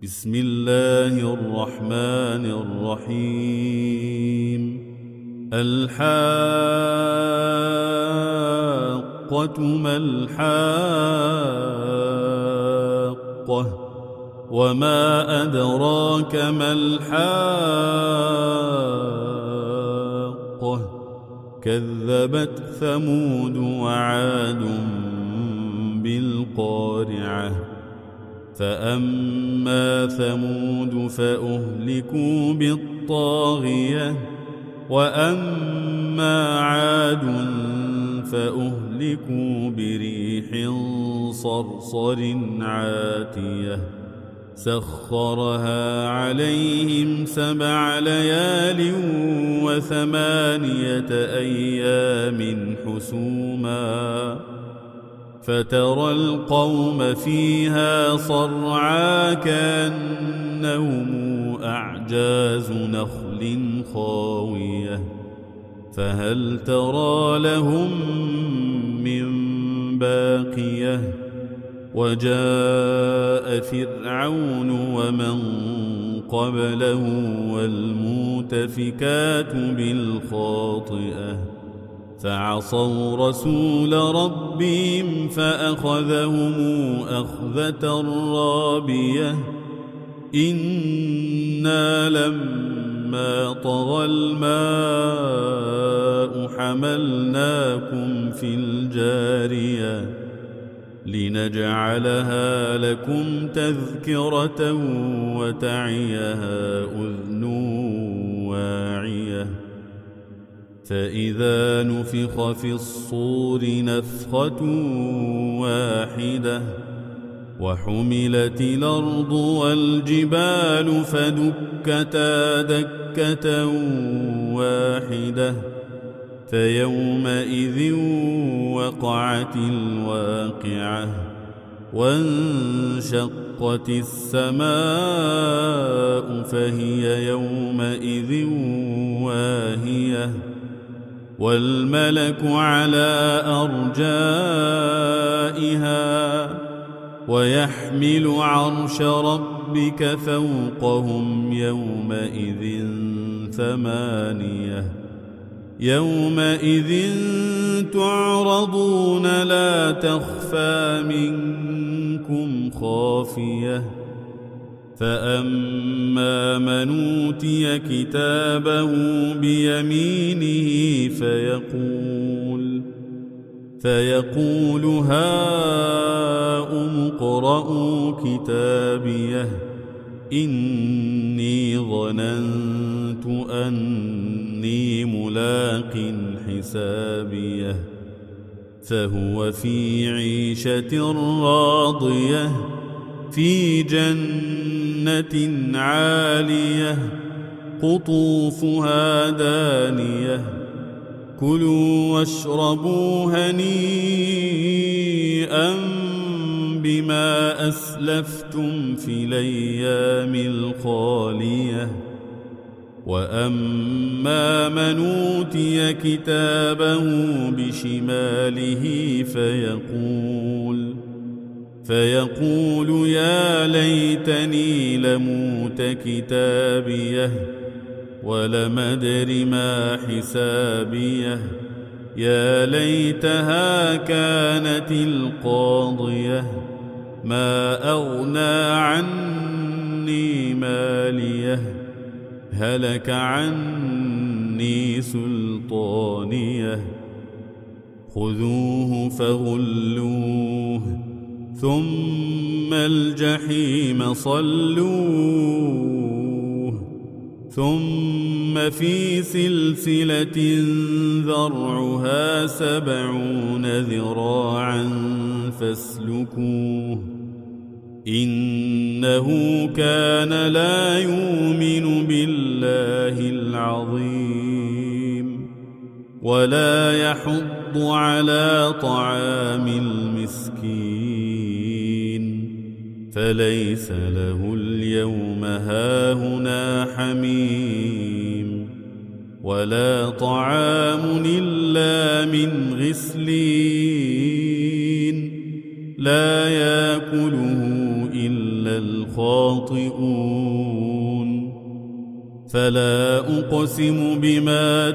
بسم الله الرحمن الرحيم الحاقة ما الحاقة وما أدراك ما الحاقة كذبت ثمود وعاد بالقارعة فأما ثمود فأهلكوا بالطاغية وأما عاد فأهلكوا بريح صرصر عاتية سخرها عليهم 7 ليال و8 أيام حسوما فترى القوم فيها صرعى كأنهم أعجاز نخل خاوية فهل ترى لهم من باقية وجاء فرعون ومن قبله والمؤتفكات بالخاطئة فعصوا رسول ربهم فأخذهم أخذة رابية إنا لما طغى الماء حملناكم في الجارية لنجعلها لكم تذكرة وتعيها أذن واعية فإذا نفخ في الصور نفخة واحدة وحملت الأرض والجبال فدكتا دكة واحدة فيومئذ وقعت الواقعة وانشقت السماء فهي يومئذ واهية والملك على أرجائها ويحمل عرش ربك فوقهم يومئذ 8 يومئذ تعرضون لا تخفى منكم خافية فأما من أوتي كتابه بيمينه فيقول هاؤم اقرءوا كتابيه إني ظننت أني ملاق حسابيه فهو في عيشة راضية في جنة عالية قطوفها دانية كلوا واشربوا هنيئا بما أسلفتم في الأيام الخالية وأما من أوتي كتابه بشماله فيقول يا ليتني لموت كتابيه ولم أدر ما حسابيه يا ليتها كانت القاضية ما أغنى عني ماليه هلك عني سلطانيه خذوه فغلوه ثم الجحيم صلوه ثم في سلسلة ذرعها 70 ذراعا فاسلكوه إنه كان لا يؤمن بالله العظيم ولا يحض على طعام المسكين فليس له اليوم هاهنا حميم ولا طعام إلا من غسلين لا يأكله إلا الخاطئون فلا أقسم بما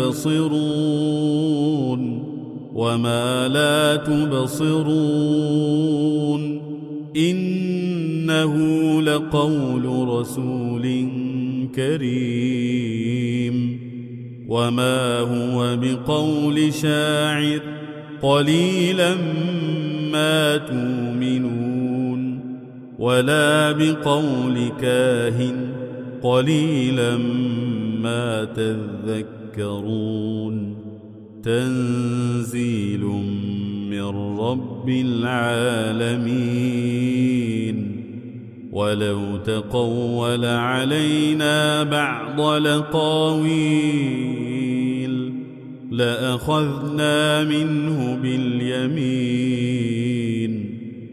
تبصرون وما لا تبصرون إنه لقول رسول كريم وما هو بقول شاعر قليلا ما تؤمنون ولا بقول كاهن قليلا ما تذكرون تنزيل من رب العالمين ولو تقول علينا بعض الأقاويل لأخذنا منه باليمين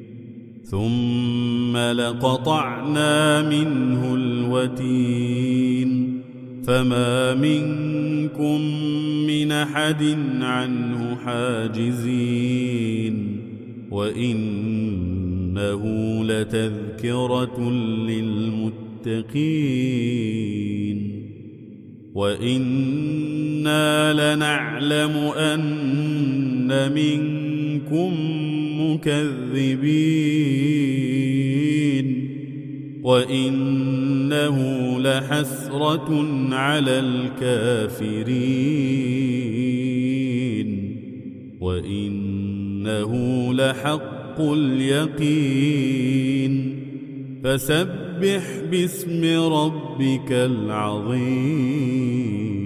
ثم لقطعنا منه الوتين فما منكم من أحد عنه حاجزين وإنه لتذكرة للمتقين وإنا لنعلم أن منكم مكذبين وإنه لحسرة على الكافرين وإنه لحق اليقين فسبح باسم ربك العظيم.